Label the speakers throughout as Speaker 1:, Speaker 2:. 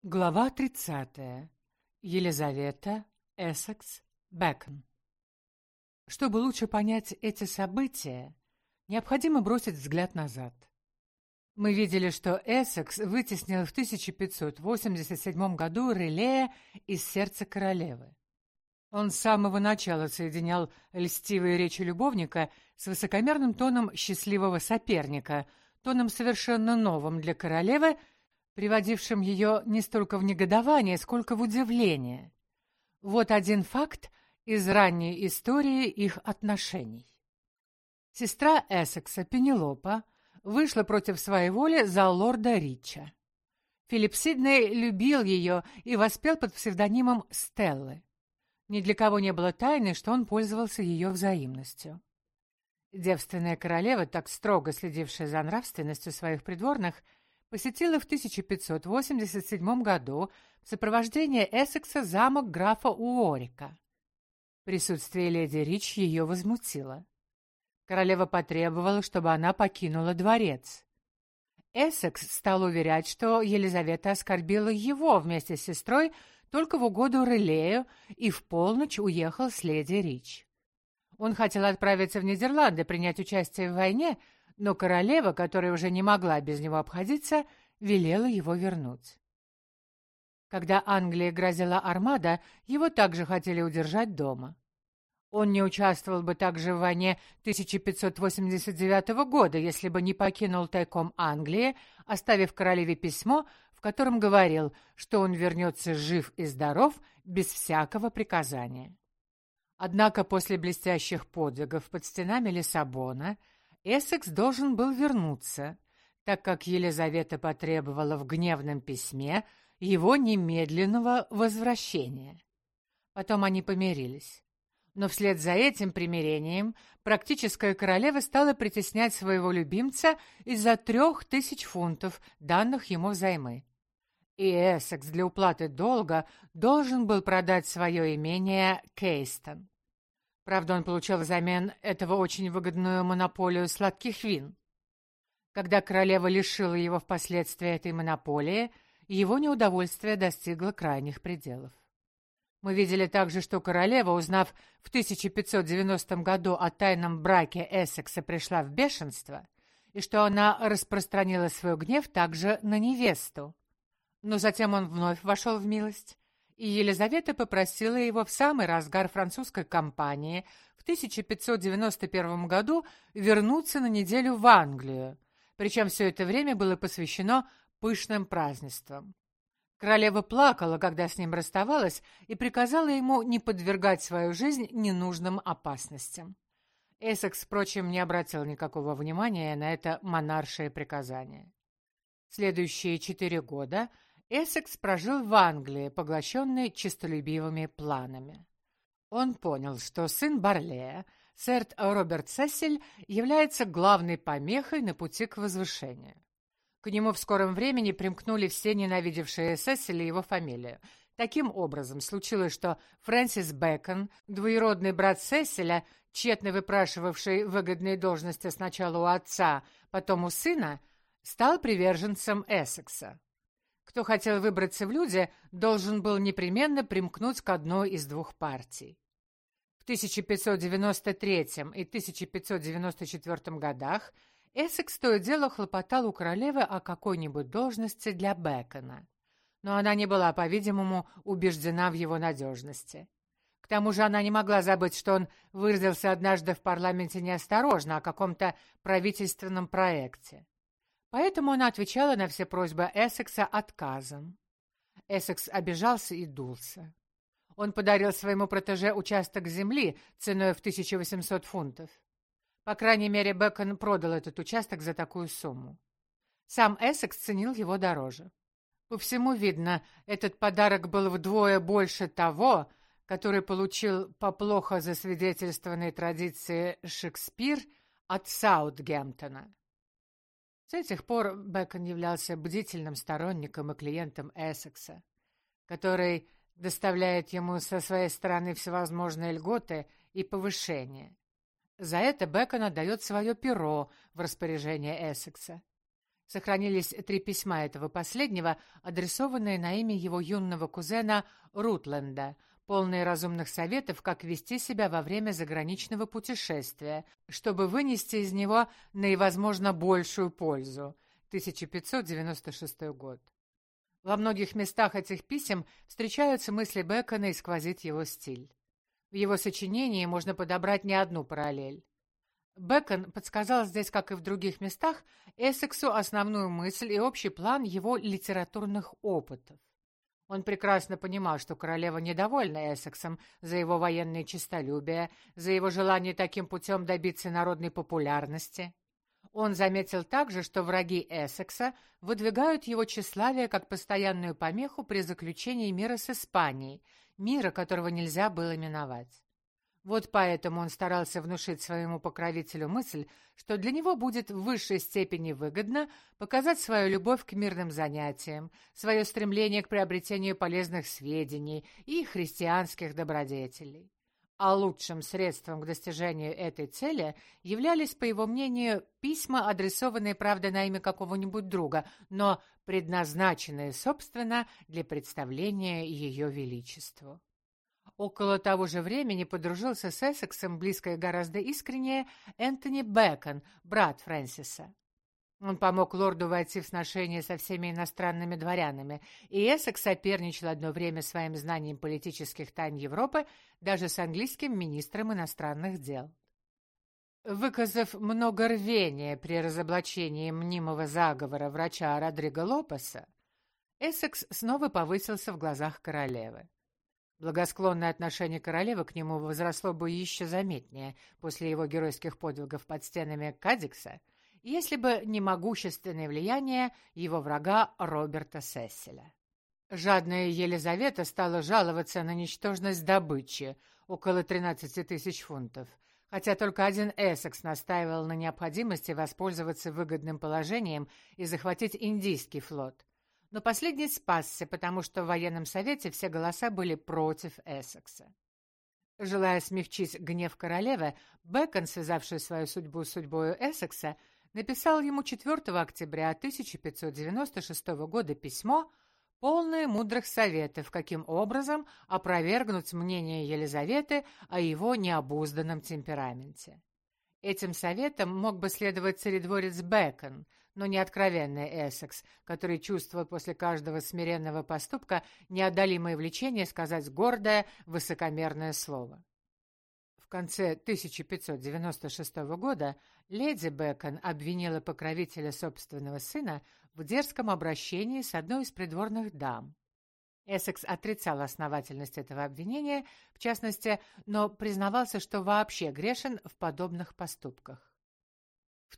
Speaker 1: Глава 30. Елизавета, Эссекс, Бэкон. Чтобы лучше понять эти события, необходимо бросить взгляд назад. Мы видели, что Эссекс вытеснил в 1587 году Релея из сердца королевы. Он с самого начала соединял льстивые речи любовника с высокомерным тоном счастливого соперника, тоном совершенно новым для королевы, приводившим ее не столько в негодование, сколько в удивление. Вот один факт из ранней истории их отношений. Сестра Эссекса, Пенелопа, вышла против своей воли за лорда Рича. Филипп Сидней любил ее и воспел под псевдонимом Стеллы. Ни для кого не было тайны, что он пользовался ее взаимностью. Девственная королева, так строго следившая за нравственностью своих придворных, посетила в 1587 году в сопровождении Эссекса замок графа Уорика. Присутствие леди Рич ее возмутило. Королева потребовала, чтобы она покинула дворец. Эссекс стал уверять, что Елизавета оскорбила его вместе с сестрой только в угоду Релею и в полночь уехал с леди Рич. Он хотел отправиться в Нидерланды принять участие в войне, но королева, которая уже не могла без него обходиться, велела его вернуть. Когда Англии грозила армада, его также хотели удержать дома. Он не участвовал бы также в войне 1589 года, если бы не покинул тайком Англии, оставив королеве письмо, в котором говорил, что он вернется жив и здоров без всякого приказания. Однако после блестящих подвигов под стенами Лиссабона Эссекс должен был вернуться, так как Елизавета потребовала в гневном письме его немедленного возвращения. Потом они помирились. Но вслед за этим примирением практическая королева стала притеснять своего любимца из-за 3000 фунтов, данных ему взаймы. И Эссекс для уплаты долга должен был продать свое имение Кейстон. Правда, он получил взамен этого очень выгодную монополию сладких вин. Когда королева лишила его впоследствии этой монополии, его неудовольствие достигло крайних пределов. Мы видели также, что королева, узнав в 1590 году о тайном браке Эссекса, пришла в бешенство, и что она распространила свой гнев также на невесту. Но затем он вновь вошел в милость, и Елизавета попросила его в самый разгар французской кампании в 1591 году вернуться на неделю в Англию, причем все это время было посвящено пышным празднествам. Королева плакала, когда с ним расставалась, и приказала ему не подвергать свою жизнь ненужным опасностям. Эссекс, впрочем, не обратил никакого внимания на это монаршее приказание. Следующие 4 года Эссекс прожил в Англии, поглощенный честолюбивыми планами. Он понял, что сын Барлея, сэр Роберт Сесиль, является главной помехой на пути к возвышению. К нему в скором времени примкнули все ненавидевшие Сесиля и его фамилию. Таким образом, случилось, что Фрэнсис Бэкон, двоюродный брат Сесиля, тщетно выпрашивавший выгодные должности сначала у отца, потом у сына, стал приверженцем Эссекса. Кто хотел выбраться в люди, должен был непременно примкнуть к одной из двух партий. В 1593 и 1594 годах Эссекс то и дело хлопотал у королевы о какой-нибудь должности для Бэкона, но она не была, по-видимому, убеждена в его надежности. К тому же она не могла забыть, что он выразился однажды в парламенте неосторожно о каком-то правительственном проекте. Поэтому она отвечала на все просьбы Эссекса отказом. Эссекс обижался и дулся. Он подарил своему протеже участок земли ценой в 1800 фунтов. По крайней мере, Бэкон продал этот участок за такую сумму. Сам Эссекс ценил его дороже. По всему видно, этот подарок был вдвое больше того, который получил по плохо засвидетельствованной традиции Шекспир от Саутгемптона. С этих пор Бэкон являлся бдительным сторонником и клиентом Эссекса, который доставляет ему со своей стороны всевозможные льготы и повышения. За это Бэкон отдает свое перо в распоряжение Эссекса. Сохранились 3 письма этого последнего, адресованные на имя его юного кузена Рутленда, полные разумных советов, как вести себя во время заграничного путешествия, чтобы вынести из него наивозможно большую пользу. 1596 год. Во многих местах этих писем встречаются мысли Бэкона и сквозит его стиль. В его сочинении можно подобрать не одну параллель. Бэкон подсказал здесь, как и в других местах, Эссексу основную мысль и общий план его литературных опытов. Он прекрасно понимал, что королева недовольна Эссексом за его военное честолюбие, за его желание таким путем добиться народной популярности. Он заметил также, что враги Эссекса выдвигают его тщеславие как постоянную помеху при заключении мира с Испанией, мира, которого нельзя было миновать. Вот поэтому он старался внушить своему покровителю мысль, что для него будет в высшей степени выгодно показать свою любовь к мирным занятиям, свое стремление к приобретению полезных сведений и христианских добродетелей. А лучшим средством к достижению этой цели являлись, по его мнению, письма, адресованные, правда, на имя какого-нибудь друга, но предназначенные, собственно, для представления ее величеству. Около того же времени подружился с Эссексом близко и гораздо искреннее Энтони Бэкон, брат Фрэнсиса. Он помог лорду войти в сношение со всеми иностранными дворянами, и Эссекс соперничал одно время своим знанием политических тайн Европы даже с английским министром иностранных дел. Выказав много рвения при разоблачении мнимого заговора врача Родриго Лопеса, Эссекс снова повысился в глазах королевы. Благосклонное отношение королевы к нему возросло бы еще заметнее после его геройских подвигов под стенами Кадикса, если бы не могущественное влияние его врага Роберта Сесиля. Жадная Елизавета стала жаловаться на ничтожность добычи, около 13 тысяч фунтов, хотя только один Эссекс настаивал на необходимости воспользоваться выгодным положением и захватить Индийский флот. Но последний спасся, потому что в военном совете все голоса были против Эссекса. Желая смягчить гнев королевы, Бэкон, связавший свою судьбу с судьбою Эссекса, написал ему 4 октября 1596 года письмо, полное мудрых советов, каким образом опровергнуть мнение Елизаветы о его необузданном темпераменте. Этим советом мог бы следовать царедворец Бэкон, но не откровенный Эссекс, который чувствовал после каждого смиренного поступка неодолимое влечение сказать гордое, высокомерное слово. В конце 1596 года леди Бэкон обвинила покровителя собственного сына в дерзком обращении с одной из придворных дам. Эссекс отрицал основательность этого обвинения, в частности, но признавался, что вообще грешен в подобных поступках. В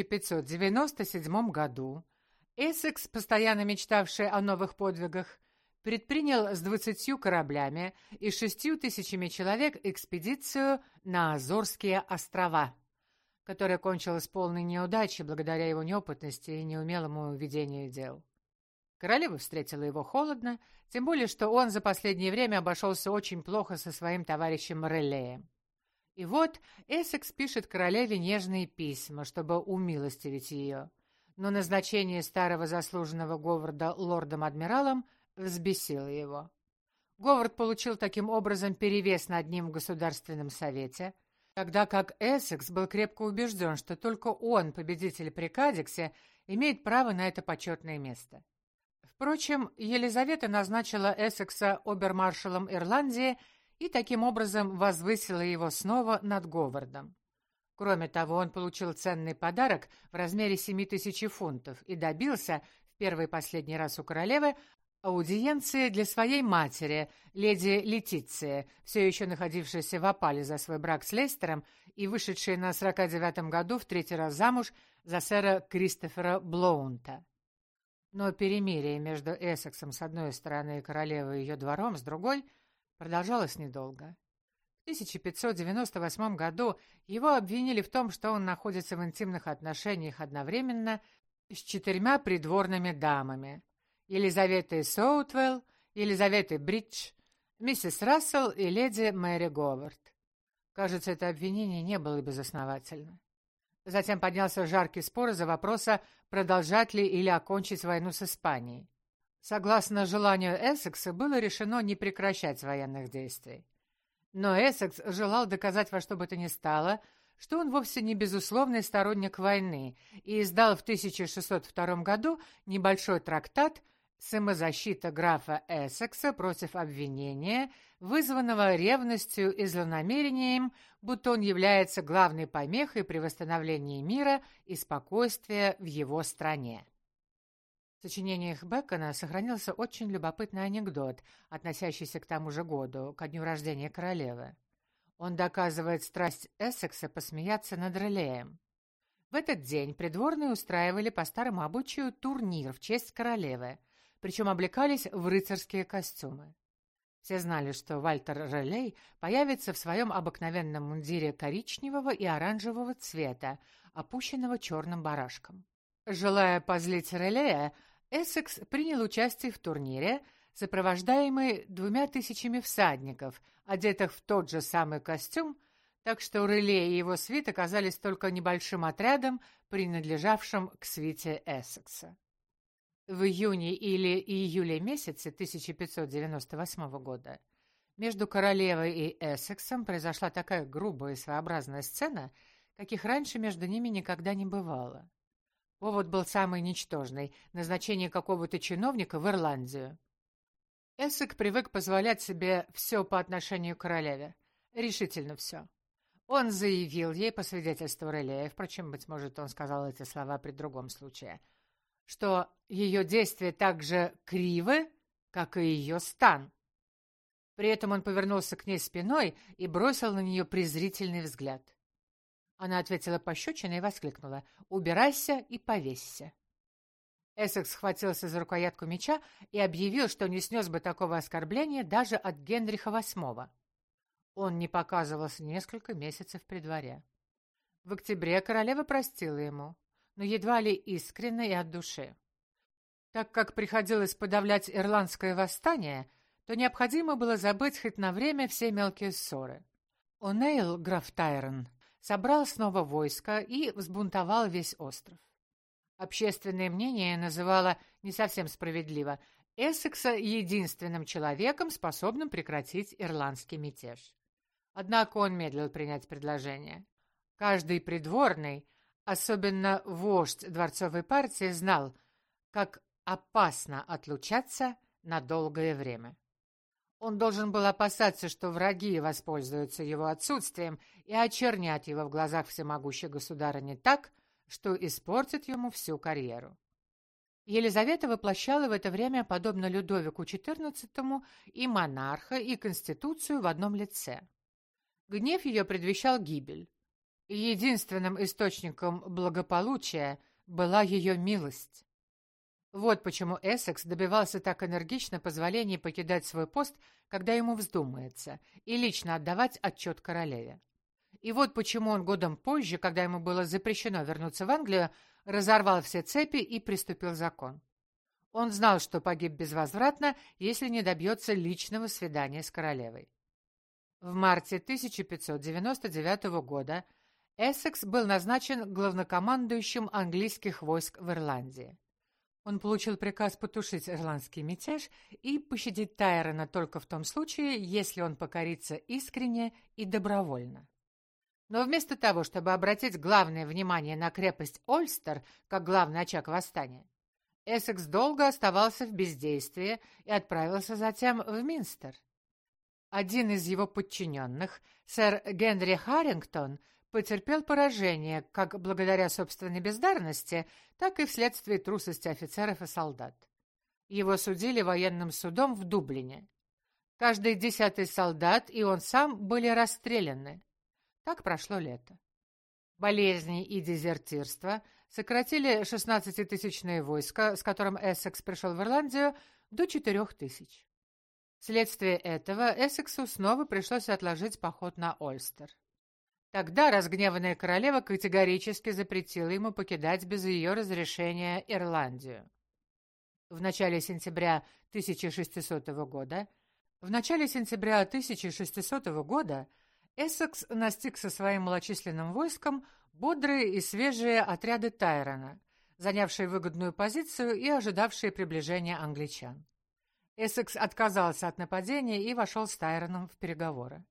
Speaker 1: 1597 году Эссекс, постоянно мечтавший о новых подвигах, предпринял с 20 кораблями и 6 тысячами человек экспедицию на Азорские острова, которая кончилась полной неудачей благодаря его неопытности и неумелому ведению дел. Королева встретила его холодно, тем более, что он за последнее время обошелся очень плохо со своим товарищем Морелеем. И вот Эссекс пишет королеве нежные письма, чтобы умилостивить ее, но назначение старого заслуженного Говарда лордом-адмиралом взбесило его. Говард получил таким образом перевес над ним в Государственном совете, тогда как Эссекс был крепко убежден, что только он, победитель при Кадиксе, имеет право на это почетное место. Впрочем, Елизавета назначила Эссекса обермаршалом Ирландии и таким образом возвысила его снова над Говардом. Кроме того, он получил ценный подарок в размере 7000 фунтов и добился, в первый и последний раз у королевы, аудиенции для своей матери, леди Летиции, все еще находившейся в опале за свой брак с Лейстером и вышедшей на 49-м году в 3-й раз замуж за сэра Кристофера Блоунта. Но перемирие между Эссексом с одной стороны и королевой и ее двором с другой продолжалось недолго. В 1598 году его обвинили в том, что он находится в интимных отношениях одновременно с 4 придворными дамами: Елизаветой Соутвелл, Елизаветой Бридж, миссис Рассел и леди Мэри Говард. Кажется, это обвинение не было безосновательно. Затем поднялся жаркий спор из-за вопроса, продолжать ли или окончить войну с Испанией. Согласно желанию Эссекса, было решено не прекращать военных действий. Но Эссекс желал доказать во что бы то ни стало, что он вовсе не безусловный сторонник войны, и издал в 1602 году небольшой трактат «Самозащита графа Эссекса против обвинения, вызванного ревностью и злонамерением, будто он является главной помехой при восстановлении мира и спокойствия в его стране». В сочинениях Бэкона сохранился очень любопытный анекдот, относящийся к тому же году, ко дню рождения королевы. Он доказывает страсть Эссекса посмеяться над Релеем. В этот день придворные устраивали по старому обычаю турнир в честь королевы, причем облекались в рыцарские костюмы. Все знали, что Вальтер Релей появится в своем обыкновенном мундире коричневого и оранжевого цвета, опущенного черным барашком. Желая позлить Релея, Эссекс принял участие в турнире, сопровождаемый 2000 всадников, одетых в тот же самый костюм, так что Реле и его свита оказались только небольшим отрядом, принадлежавшим к свите Эссекса. В июне или июле месяце 1598 года между королевой и Эссексом произошла такая грубая и своеобразная сцена, каких раньше между ними никогда не бывало. Повод был самый ничтожный — назначение какого-то чиновника в Ирландию. Эссекс привык позволять себе все по отношению к королеве. Решительно все. Он заявил ей по свидетельству Релея, впрочем, быть может, он сказал эти слова при другом случае, что ее действия так же кривы, как и ее стан. При этом он повернулся к ней спиной и бросил на нее презрительный взгляд. Она ответила пощечиной и воскликнула: «Убирайся и повесься». Эссекс схватился за рукоятку меча и объявил, что не снес бы такого оскорбления даже от Генриха VIII. Он не показывался несколько месяцев при дворе. В октябре королева простила ему, но едва ли искренне и от души. Так как приходилось подавлять ирландское восстание, то необходимо было забыть хоть на время все мелкие ссоры. О'Нейл, граф Тайрон, собрал снова войско и взбунтовал весь остров. Общественное мнение называло, не совсем справедливо, Эссекса единственным человеком, способным прекратить ирландский мятеж. Однако он медлил принять предложение. Каждый придворный, особенно вождь дворцовой партии, знал, как опасно отлучаться на долгое время. Он должен был опасаться, что враги воспользуются его отсутствием и очернят его в глазах всемогущей государыни так, что испортят ему всю карьеру. Елизавета воплощала в это время, подобно Людовику XIV, и монарха, и конституцию в одном лице. Гнев ее предвещал гибель. И единственным источником благополучия была ее милость. Вот почему Эссекс добивался так энергично позволения покидать свой пост, когда ему вздумается, и лично отдавать отчет королеве. И вот почему он годом позже, когда ему было запрещено вернуться в Англию, разорвал все цепи и приступил закон. Он знал, что погиб безвозвратно, если не добьется личного свидания с королевой. В марте 1599 года Эссекс был назначен главнокомандующим английских войск в Ирландии. Он получил приказ потушить ирландский мятеж и пощадить Тайрона только в том случае, если он покорится искренне и добровольно. Но вместо того, чтобы обратить главное внимание на крепость Ольстер как главный очаг восстания, Эссекс долго оставался в бездействии и отправился затем в Минстер. Один из его подчиненных, сэр Генри Харрингтон, потерпел поражение как благодаря собственной бездарности, так и вследствие трусости офицеров и солдат. Его судили военным судом в Дублине. Каждый 10-й солдат и он сам были расстреляны. Так прошло лето. Болезни и дезертирство сократили 16-тысячное войско, с которым Эссекс пришел в Ирландию, до 4000. Вследствие этого Эссексу снова пришлось отложить поход на Ольстер. Тогда разгневанная королева категорически запретила ему покидать без ее разрешения Ирландию. В начале сентября 1600 года Эссекс настиг со своим малочисленным войском бодрые и свежие отряды Тайрона, занявшие выгодную позицию и ожидавшие приближения англичан. Эссекс отказался от нападения и вошел с Тайроном в переговоры.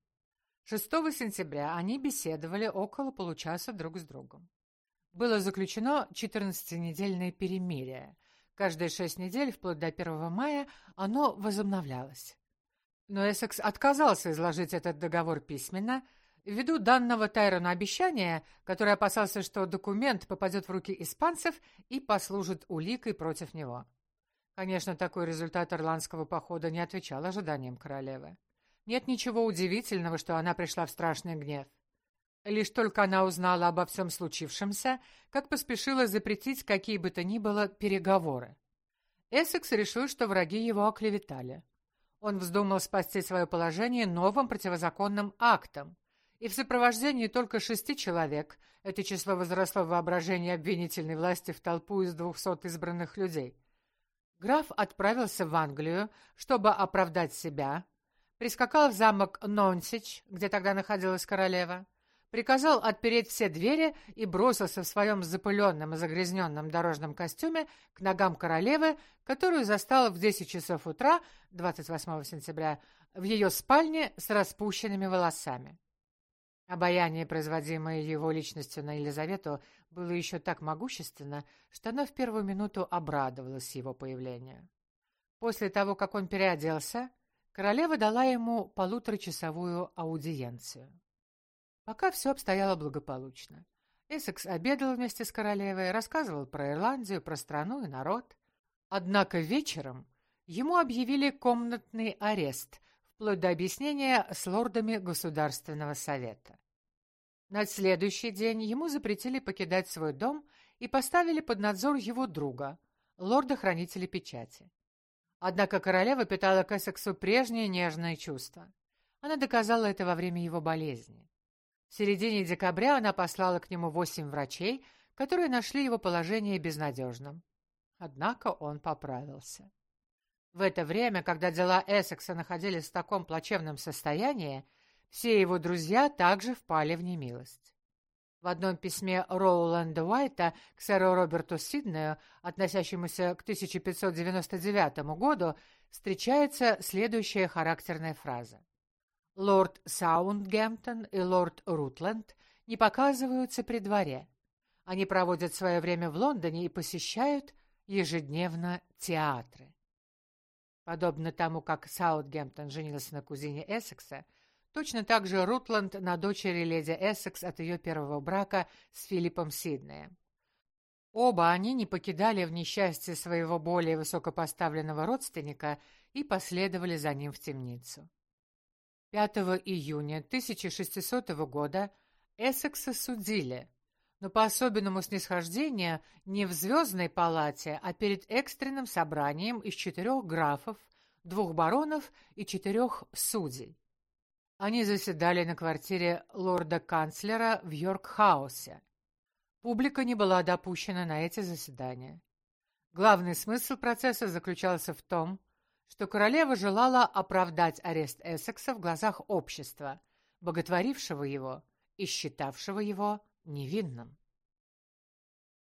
Speaker 1: 6 сентября они беседовали около получаса друг с другом. Было заключено 14-недельное перемирие. Каждые 6 недель, вплоть до 1 мая, оно возобновлялось. Но Эссекс отказался изложить этот договор письменно, ввиду данного Тайрону обещания, который опасался, что документ попадет в руки испанцев и послужит уликой против него. Конечно, такой результат ирландского похода не отвечал ожиданиям королевы. Нет ничего удивительного, что она пришла в страшный гнев. Лишь только она узнала обо всем случившемся, как поспешила запретить какие бы то ни было переговоры. Эссекс решил, что враги его оклеветали. Он вздумал спасти свое положение новым противозаконным актом, и в сопровождении только 6 человек, это число возросло в воображении обвинительной власти в толпу из 200 избранных людей, граф отправился в Англию, чтобы оправдать себя, прискакал в замок Нонсич, где тогда находилась королева, приказал отпереть все двери и бросился в своем запыленном и загрязненном дорожном костюме к ногам королевы, которую застал в 10 часов утра 28 сентября в ее спальне с распущенными волосами. Обаяние, производимое его личностью на Елизавету, было еще так могущественно, что она в первую минуту обрадовалась его появлению. После того, как он переоделся, королева дала ему 1,5-часовую аудиенцию. Пока все обстояло благополучно. Эссекс обедал вместе с королевой, рассказывал про Ирландию, про страну и народ. Однако вечером ему объявили комнатный арест, вплоть до объяснения с лордами Государственного совета. На следующий день ему запретили покидать свой дом и поставили под надзор его друга, лорда-хранителя печати. Однако королева питала к Эссексу прежние нежные чувства. Она доказала это во время его болезни. В середине декабря она послала к нему 8 врачей, которые нашли его положение безнадежным. Однако он поправился. В это время, когда дела Эссекса находились в таком плачевном состоянии, все его друзья также впали в немилость. В одном письме Роуланда Уайта к сэру Роберту Сиднею, относящемуся к 1599 году, встречается следующая характерная фраза. Лорд Саундгемптон и лорд Рутленд не показываются при дворе. Они проводят свое время в Лондоне и посещают ежедневно театры. Подобно тому, как Саутгемптон женился на кузине Эссекса, точно так же Рутланд на дочери леди Эссекс от ее первого брака с Филиппом Сиднеем. Оба они не покидали в несчастье своего более высокопоставленного родственника и последовали за ним в темницу. 5 июня 1600 года Эссекса судили, но по особенному снисхождению не в Звездной палате, а перед экстренным собранием из 4 графов, 2 баронов и 4 судей. Они заседали на квартире лорда-канцлера в Йорк-хаусе. Публика не была допущена на эти заседания. Главный смысл процесса заключался в том, что королева желала оправдать арест Эссекса в глазах общества, боготворившего его и считавшего его невинным.